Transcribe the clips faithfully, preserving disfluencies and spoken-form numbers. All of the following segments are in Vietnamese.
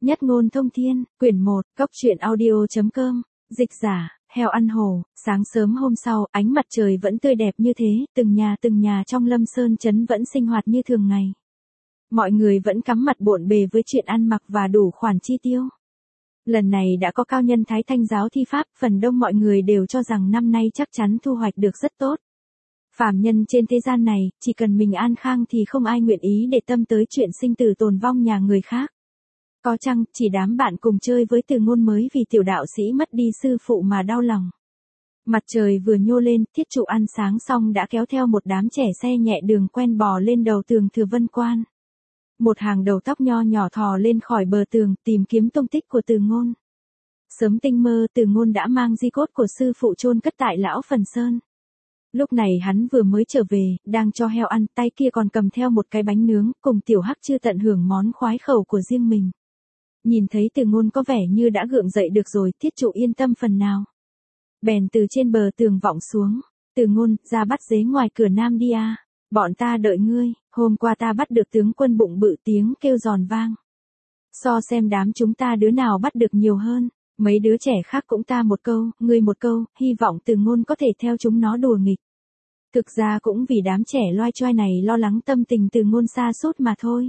Nhất ngôn thông thiên, quyển một, cốc truyện audio.com, dịch giả, heo ăn hổ. Sáng sớm hôm sau, ánh mặt trời vẫn tươi đẹp như thế, từng nhà từng nhà trong Lâm Sơn trấn vẫn sinh hoạt như thường ngày. Mọi người vẫn cắm mặt bộn bề với chuyện ăn mặc và đủ khoản chi tiêu. Lần này đã có cao nhân Thái Thanh giáo thi pháp, phần đông mọi người đều cho rằng năm nay chắc chắn thu hoạch được rất tốt. Phàm nhân trên thế gian này, chỉ cần mình an khang thì không ai nguyện ý để tâm tới chuyện sinh tử tồn vong nhà người khác. Có chăng, chỉ đám bạn cùng chơi với Từ Ngôn mới vì tiểu đạo sĩ mất đi sư phụ mà đau lòng. Mặt trời vừa nhô lên, Thiết Trụ ăn sáng xong đã kéo theo một đám trẻ xe nhẹ đường quen bò lên đầu tường Thừa Vân Quan. Một hàng đầu tóc nho nhỏ thò lên khỏi bờ tường, tìm kiếm tung tích của Từ Ngôn. Sớm tinh mơ, Từ Ngôn đã mang di cốt của sư phụ chôn cất tại lão Phần Sơn. Lúc này hắn vừa mới trở về, đang cho heo ăn, tay kia còn cầm theo một cái bánh nướng, cùng Tiểu Hắc chưa tận hưởng món khoái khẩu của riêng mình. Nhìn thấy Từ Ngôn có vẻ như đã gượng dậy được rồi, Thiết Trụ yên tâm phần nào. Bèn từ trên bờ tường vọng xuống, Từ Ngôn, ra bắt dế ngoài cửa Nam đi à, bọn ta đợi ngươi, hôm qua ta bắt được tướng quân bụng bự, tiếng kêu giòn vang. So xem đám chúng ta đứa nào bắt được nhiều hơn, mấy đứa trẻ khác cũng ta một câu, ngươi một câu, hy vọng Từ Ngôn có thể theo chúng nó đùa nghịch. Thực ra cũng vì đám trẻ loai choai này lo lắng tâm tình Từ Ngôn sa sút mà thôi.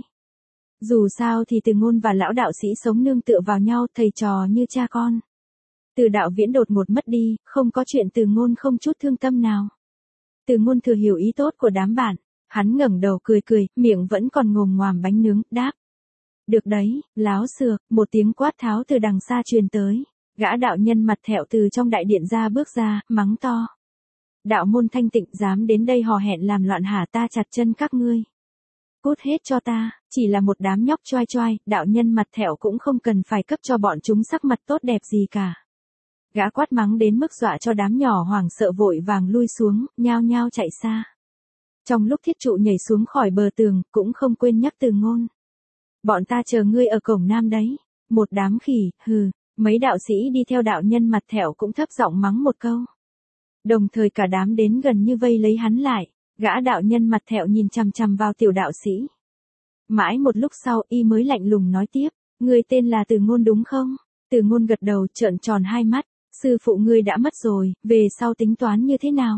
Dù sao thì Từ Ngôn và lão đạo sĩ sống nương tựa vào nhau, thầy trò như cha con. Từ Đạo Viễn đột ngột mất đi, không có chuyện Từ Ngôn không chút thương tâm nào. Từ Ngôn thừa hiểu ý tốt của đám bạn, hắn ngẩng đầu cười cười, miệng vẫn còn ngồm ngoàm bánh nướng, đáp. Được đấy, láo xược, một tiếng quát tháo từ đằng xa truyền tới. Gã đạo nhân mặt thẹo từ trong đại điện ra bước ra, mắng to. Đạo môn thanh tịnh dám đến đây hò hẹn làm loạn hả, ta chặt chân các ngươi. Cút hết cho ta, chỉ là một đám nhóc choai choai, đạo nhân mặt thẹo cũng không cần phải cấp cho bọn chúng sắc mặt tốt đẹp gì cả. Gã quát mắng đến mức dọa cho đám nhỏ hoảng sợ vội vàng lui xuống, nhao nhao chạy xa. Trong lúc Thiết Trụ nhảy xuống khỏi bờ tường, cũng không quên nhắc Từ Ngôn. Bọn ta chờ ngươi ở cổng Nam đấy. Một đám khỉ, hừ, mấy đạo sĩ đi theo đạo nhân mặt thẹo cũng thấp giọng mắng một câu. Đồng thời cả đám đến gần như vây lấy hắn lại, gã đạo nhân mặt thẹo nhìn chằm chằm vào tiểu đạo sĩ. Mãi một lúc sau y mới lạnh lùng nói tiếp, ngươi tên là Từ Ngôn đúng không? Từ Ngôn gật đầu trợn tròn hai mắt, sư phụ ngươi đã mất rồi, về sau tính toán như thế nào?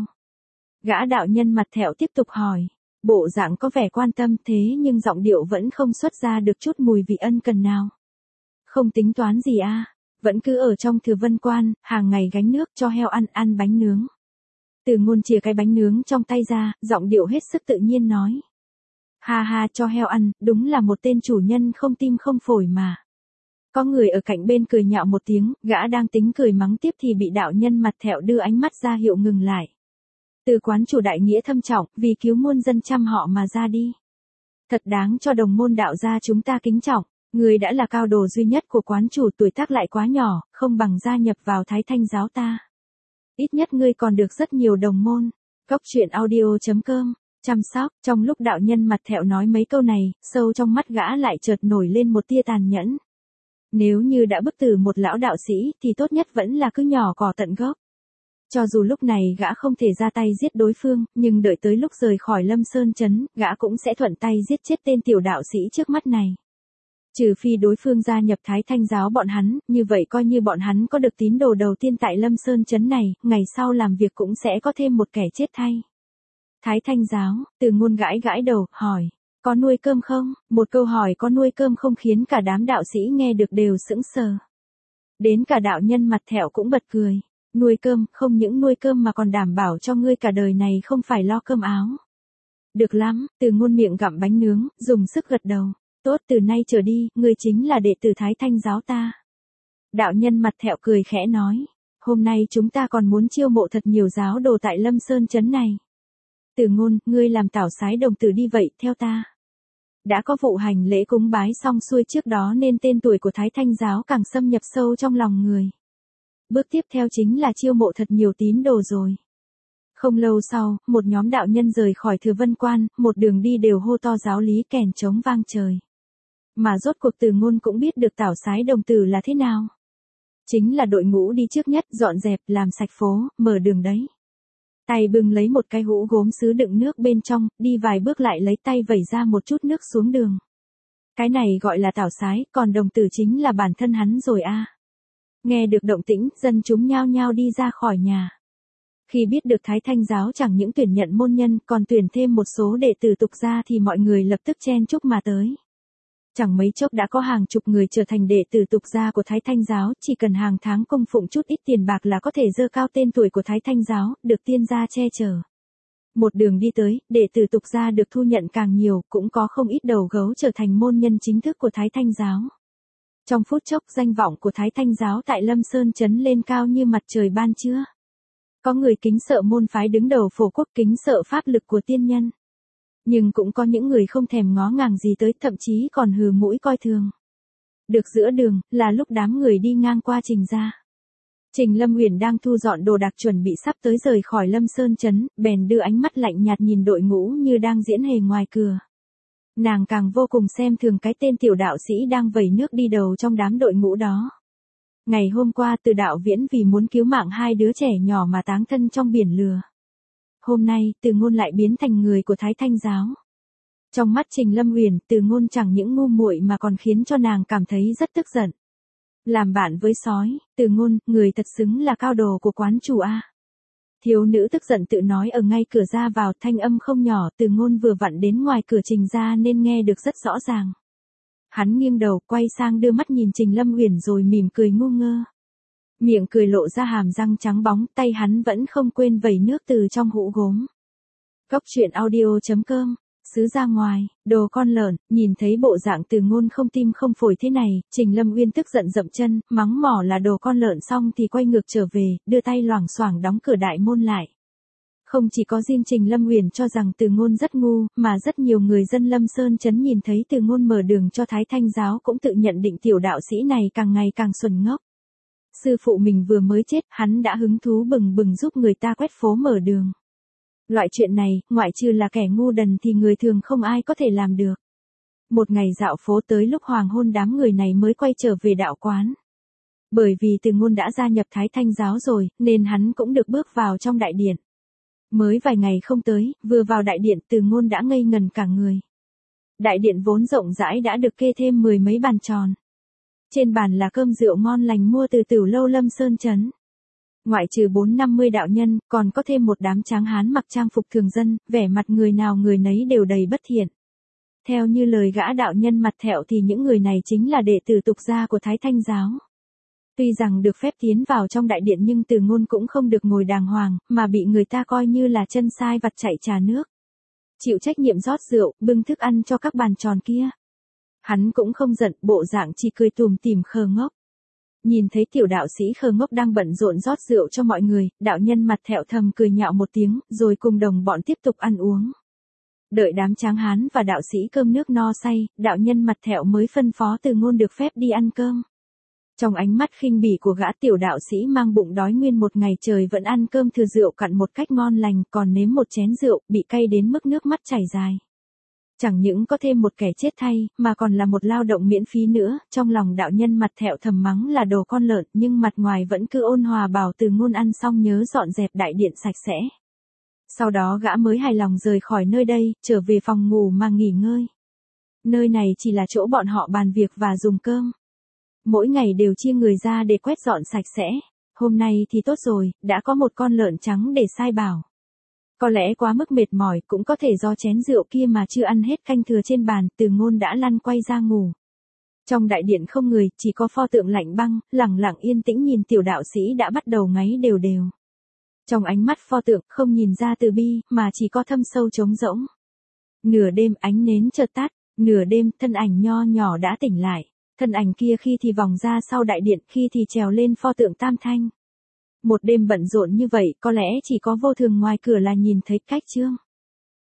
Gã đạo nhân mặt thẹo tiếp tục hỏi, bộ dạng có vẻ quan tâm thế nhưng giọng điệu vẫn không xuất ra được chút mùi vị ân cần nào. Không tính toán gì à, vẫn cứ ở trong Thừa Vân Quan, hàng ngày gánh nước cho heo ăn, ăn bánh nướng. Từ Ngôn chìa cái bánh nướng trong tay ra, giọng điệu hết sức tự nhiên nói. Ha ha, cho heo ăn, đúng là một tên chủ nhân không tim không phổi mà. Có người ở cạnh bên cười nhạo một tiếng, gã đang tính cười mắng tiếp thì bị đạo nhân mặt thẹo đưa ánh mắt ra hiệu ngừng lại. Từ quán chủ đại nghĩa thâm trọng, vì cứu muôn dân trăm họ mà ra đi. Thật đáng cho đồng môn đạo gia chúng ta kính trọng, người đã là cao đồ duy nhất của quán chủ, tuổi tác lại quá nhỏ, không bằng gia nhập vào Thái Thanh giáo ta. Ít nhất ngươi còn được rất nhiều đồng môn. Cốc truyện audio.com, chăm sóc, trong lúc đạo nhân mặt thẹo nói mấy câu này, sâu trong mắt gã lại chợt nổi lên một tia tàn nhẫn. Nếu như đã bức tử một lão đạo sĩ thì tốt nhất vẫn là cứ nhỏ cỏ tận gốc. Cho dù lúc này gã không thể ra tay giết đối phương, nhưng đợi tới lúc rời khỏi Lâm Sơn trấn, gã cũng sẽ thuận tay giết chết tên tiểu đạo sĩ trước mắt này. Trừ phi đối phương gia nhập Thái Thanh giáo bọn hắn, như vậy coi như bọn hắn có được tín đồ đầu tiên tại Lâm Sơn trấn này, ngày sau làm việc cũng sẽ có thêm một kẻ chết thay. Thái Thanh giáo, Từ Ngôn gãi gãi đầu, hỏi, có nuôi cơm không? Một câu hỏi có nuôi cơm không khiến cả đám đạo sĩ nghe được đều sững sờ. Đến cả đạo nhân mặt thẹo cũng bật cười. Nuôi cơm, không những nuôi cơm mà còn đảm bảo cho ngươi cả đời này không phải lo cơm áo. Được lắm, Từ Ngôn miệng gặm bánh nướng, dùng sức gật đầu. Tốt, từ nay trở đi, ngươi chính là đệ tử Thái Thanh giáo ta. Đạo nhân mặt thẹo cười khẽ nói, hôm nay chúng ta còn muốn chiêu mộ thật nhiều giáo đồ tại Lâm Sơn trấn này. Từ Ngôn, ngươi làm tảo sái đồng tử đi vậy, theo ta. Đã có vụ hành lễ cúng bái xong xuôi trước đó nên tên tuổi của Thái Thanh giáo càng xâm nhập sâu trong lòng người. Bước tiếp theo chính là chiêu mộ thật nhiều tín đồ rồi. Không lâu sau, một nhóm đạo nhân rời khỏi Thừa Vân Quan, một đường đi đều hô to giáo lý kèn trống vang trời. Mà rốt cuộc Từ Ngôn cũng biết được tảo sái đồng tử là thế nào. Chính là đội ngũ đi trước nhất, dọn dẹp, làm sạch phố, mở đường đấy. Tay bưng lấy một cái hũ gốm sứ đựng nước bên trong, đi vài bước lại lấy tay vẩy ra một chút nước xuống đường. Cái này gọi là tảo sái, còn đồng tử chính là bản thân hắn rồi a. Nghe được động tĩnh, dân chúng nhao nhao đi ra khỏi nhà. Khi biết được Thái Thanh giáo chẳng những tuyển nhận môn nhân còn tuyển thêm một số đệ tử tục gia thì mọi người lập tức chen chúc mà tới. Chẳng mấy chốc đã có hàng chục người trở thành đệ tử tục gia của Thái Thanh giáo, chỉ cần hàng tháng供phụng chút ít tiền bạc là có thể dơ cao tên tuổi của Thái Thanh giáo, được tiên gia che chở. Một đường đi tới, đệ tử tục gia được thu nhận càng nhiều, cũng có không ít đầu gấu trở thành môn nhân chính thức của Thái Thanh giáo. Trong phút chốc danh vọng của Thái Thanh giáo tại Lâm Sơn trấn lên cao như mặt trời ban trưa. Có người kính sợ môn phái đứng đầu phổ quốc, kính sợ pháp lực của tiên nhân. Nhưng cũng có những người không thèm ngó ngàng gì tới, thậm chí còn hừ mũi coi thường. Được giữa đường, là lúc đám người đi ngang qua Trình gia. Trình Lâm Uyển đang thu dọn đồ đạc chuẩn bị sắp tới rời khỏi Lâm Sơn trấn, bèn đưa ánh mắt lạnh nhạt nhìn đội ngũ như đang diễn hề ngoài cửa. Nàng càng vô cùng xem thường cái tên tiểu đạo sĩ đang vẩy nước đi đầu trong đám đội ngũ đó. Ngày hôm qua Từ Đạo Viễn vì muốn cứu mạng hai đứa trẻ nhỏ mà táng thân trong biển lừa. Hôm nay, Từ Ngôn lại biến thành người của Thái Thanh giáo. Trong mắt Trình Lâm Uyển, Từ Ngôn chẳng những ngu muội mà còn khiến cho nàng cảm thấy rất tức giận. Làm bạn với sói, Từ Ngôn, người thật xứng là cao đồ của quán chủ a. Thiếu nữ tức giận tự nói ở ngay cửa ra vào, thanh âm không nhỏ. Từ Ngôn vừa vặn đến ngoài cửa Trình ra nên nghe được rất rõ ràng. Hắn nghiêng đầu, quay sang đưa mắt nhìn Trình Lâm Uyển rồi mỉm cười ngu ngơ. Miệng cười lộ ra hàm răng trắng bóng, tay hắn vẫn không quên vẩy nước từ trong hũ gốm. Cốc truyện audio chấm com, xứ ra ngoài, đồ con lợn, nhìn thấy bộ dạng Từ Ngôn không tim không phổi thế này, Trình Lâm Uyên tức giận dậm chân, mắng mỏ là đồ con lợn xong thì quay ngược trở về, đưa tay loảng xoảng đóng cửa đại môn lại. Không chỉ có riêng Trình Lâm Uyển cho rằng Từ Ngôn rất ngu, mà rất nhiều người dân Lâm Sơn trấn nhìn thấy Từ Ngôn mở đường cho Thái Thanh giáo cũng tự nhận định tiểu đạo sĩ này càng ngày càng xuẩn ngốc. Sư phụ mình vừa mới chết, hắn đã hứng thú bừng bừng giúp người ta quét phố mở đường. Loại chuyện này, ngoại trừ là kẻ ngu đần thì người thường không ai có thể làm được. Một ngày dạo phố tới lúc hoàng hôn đám người này mới quay trở về đạo quán. Bởi vì Từ Ngôn đã gia nhập Thái Thanh giáo rồi, nên hắn cũng được bước vào trong đại điện. Mới vài ngày không tới, vừa vào đại điện Từ Ngôn đã ngây ngần cả người. Đại điện vốn rộng rãi đã được kê thêm mười mấy bàn tròn. Trên bàn là cơm rượu ngon lành mua từ Tửu lâu Lâm Sơn trấn. Ngoại trừ bốn năm mươi đạo nhân, còn có thêm một đám tráng hán mặc trang phục thường dân, vẻ mặt người nào người nấy đều đầy bất thiện. Theo như lời gã đạo nhân mặt thẹo thì những người này chính là đệ tử tục gia của Thái Thanh giáo. Tuy rằng được phép tiến vào trong đại điện nhưng Từ Ngôn cũng không được ngồi đàng hoàng, mà bị người ta coi như là chân sai vặt chạy trà nước. Chịu trách nhiệm rót rượu, bưng thức ăn cho các bàn tròn kia. Hắn cũng không giận, bộ dạng chỉ cười tủm tỉm khờ ngốc. Nhìn thấy tiểu đạo sĩ khờ ngốc đang bận rộn rót rượu cho mọi người, đạo nhân mặt thẹo thầm cười nhạo một tiếng, rồi cùng đồng bọn tiếp tục ăn uống. Đợi đám tráng hán và đạo sĩ cơm nước no say, đạo nhân mặt thẹo mới phân phó Từ Ngôn được phép đi ăn cơm. Trong ánh mắt khinh bỉ của gã tiểu đạo sĩ mang bụng đói nguyên một ngày trời vẫn ăn cơm thừa rượu cặn một cách ngon lành, còn nếm một chén rượu, bị cay đến mức nước mắt chảy dài. Chẳng những có thêm một kẻ chết thay, mà còn là một lao động miễn phí nữa, trong lòng đạo nhân mặt thẹo thầm mắng là đồ con lợn, nhưng mặt ngoài vẫn cứ ôn hòa bảo Từ Ngôn ăn xong nhớ dọn dẹp đại điện sạch sẽ. Sau đó gã mới hài lòng rời khỏi nơi đây, trở về phòng ngủ mà nghỉ ngơi. Nơi này chỉ là chỗ bọn họ bàn việc và dùng cơm. Mỗi ngày đều chia người ra để quét dọn sạch sẽ. Hôm nay thì tốt rồi, đã có một con lợn trắng để sai bảo. Có lẽ quá mức mệt mỏi, cũng có thể do chén rượu kia mà chưa ăn hết canh thừa trên bàn, Từ Ngôn đã lăn quay ra ngủ. Trong đại điện không người, chỉ có pho tượng lạnh băng, lẳng lặng yên tĩnh nhìn tiểu đạo sĩ đã bắt đầu ngáy đều đều. Trong ánh mắt pho tượng không nhìn ra từ bi, mà chỉ có thâm sâu trống rỗng. Nửa đêm ánh nến chợt tắt, nửa đêm thân ảnh nho nhỏ đã tỉnh lại. Thân ảnh kia khi thì vòng ra sau đại điện, khi thì trèo lên pho tượng tam thanh. Một đêm bận rộn như vậy, có lẽ chỉ có vô thường ngoài cửa là nhìn thấy cách chương.